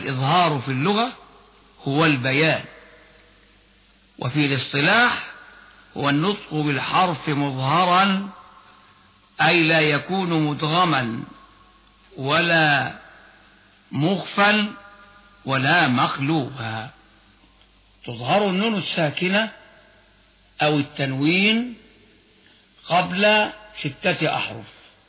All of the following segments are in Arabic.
والإظهار في اللغة هو البيان، وفي الاصطلاح هو النطق بالحرف مظهرا، أي لا يكون مدغما ولا مخفا ولا مقلوبا. تظهر النون الساكنة أو التنوين قبل 6 أحرف،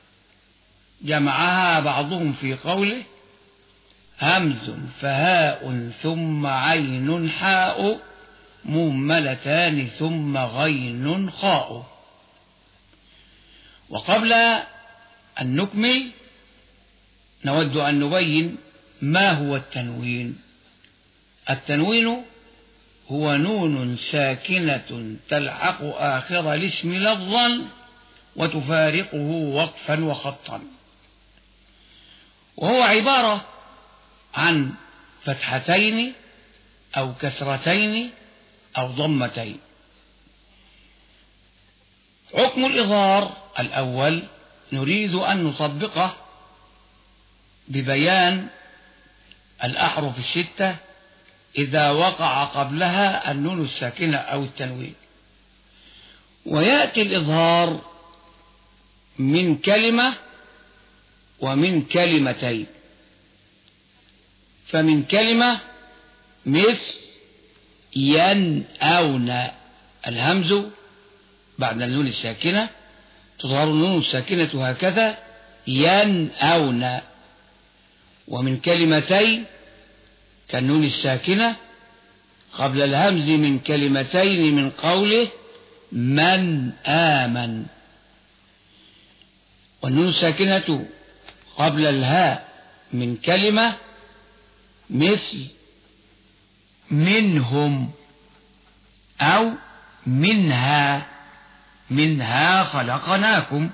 جمعها بعضهم في قوله: همز فهاء ثم عين حاء مهملتان ثم غين خاء. وقبل أن نكمل نود أن نبين ما هو التنوين. التنوين هو نون ساكنة تلحق آخر الاسم لفظا وتفارقه وقفا وخطا، وهو عبارة عن فتحتين أو كسرتين أو ضمتين. حكم الإظهار الأول نريد أن نطبقه ببيان الأحرف 6 إذا وقع قبلها النون الساكنة أو التنوين. ويأتي الإظهار من كلمة ومن كلمتين. فمن كلمة مثل ينأون، الهمز بعد النون الساكنة تظهر النون الساكنة هكذا ينأون. ومن كلمتين كالنون الساكنة قبل الهمز من كلمتين من قوله من آمن. والنون الساكنة قبل الهاء من كلمة مثل منهم أو منها خلقناكم.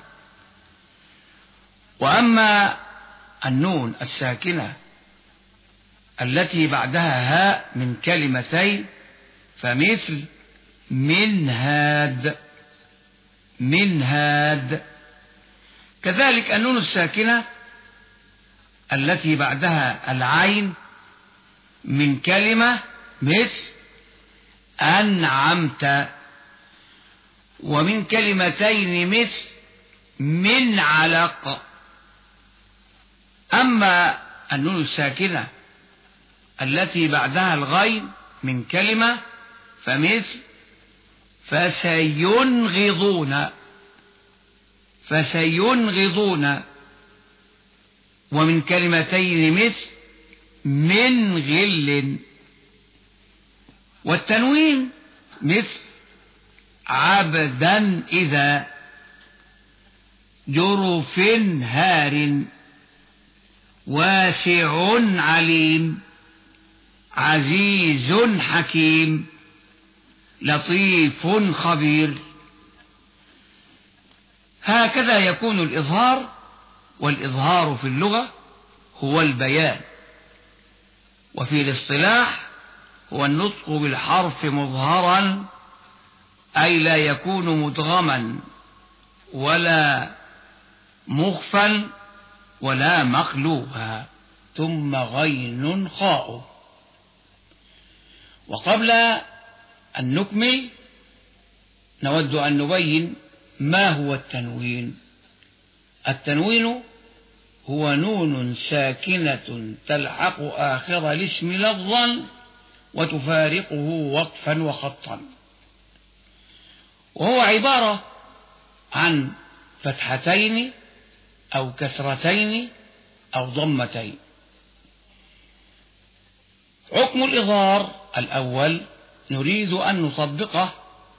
وأما النون الساكنة التي بعدها هاء من كلمتين فمثل منهاد. كذلك النون الساكنة التي بعدها العين من كلمة مثل أنعمت. ومن كلمتين مثل من علق. أما النون الساكنة التي بعدها الغين من كلمة فمثل فسينغضون. ومن كلمتين مثل من غل. والتنوين مثل عبدا إذا، جرف هار، واسع عليم، عزيز حكيم، لطيف خبير. هكذا يكون الإظهار، والإظهار في اللغة هو البيان، وفي الاصطلاح هو النطق بالحرف مظهرا، أي لا يكون مدغما ولا مخفا ولا مقلوبا، ثم غين خاء. وقبل أن نكمل نود أن نبين ما هو التنوين. التنوين هو نون ساكنة تلحق آخر الاسم لفظا وتفارقه وقفا وخطا، وهو عبارة عن فتحتين أو كسرتين أو ضمتين. حكم الإظهار الأول نريد أن نطبقه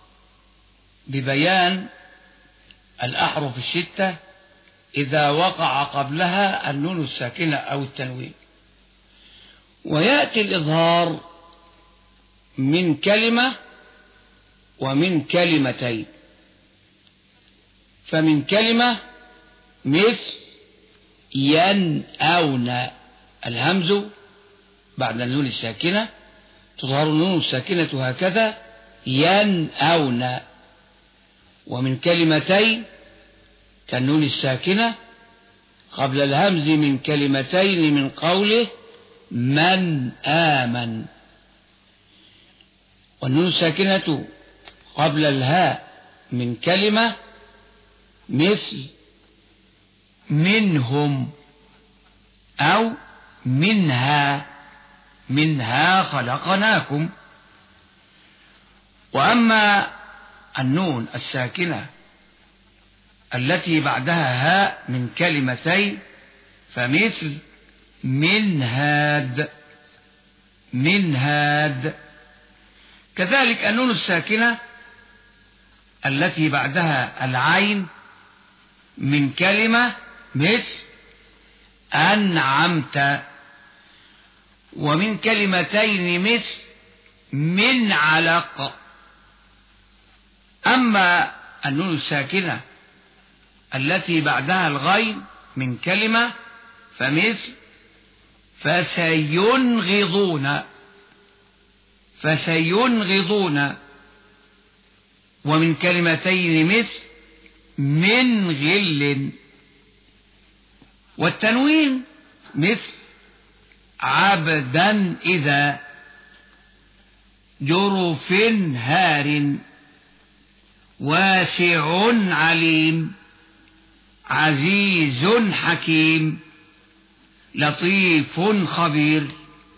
ببيان الأحرف 6 إذا وقع قبلها النون الساكنة أو التنوين. ويأتي الإظهار من كلمة ومن كلمتين. فمن كلمة مثل ينأون، الهمز بعد النون الساكنة تظهر النون الساكنة هكذا ينأون. ومن كلمتين كالنون الساكنة قبل الهمز من كلمتين من قوله من آمن. والنون الساكنة قبل الهاء من كلمة مثل منهم أو منها خلقناكم. وأما النون الساكنة التي بعدها هاء من كلمتين فمثل منهاد. كذلك النون الساكنة التي بعدها العين من كلمة مثل أنعمت. ومن كلمتين مثل من علق. أما النون الساكنة التي بعدها الغين من كلمة فمثل فسينغضون. ومن كلمتين مثل من غل. والتنوين مثل عبدا إذا جرف هار واسع عليم عزيز حكيم لطيف خبير.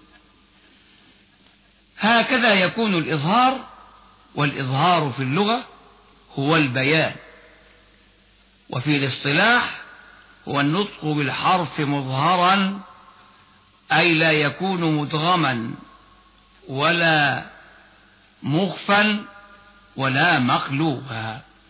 هكذا يكون الإظهار. والإظهار في اللغة هو البيان، وفي الاصطلاح هو النطق بالحرف مظهرا، أي لا يكون مدغما ولا مخفا ولا مقلوبا.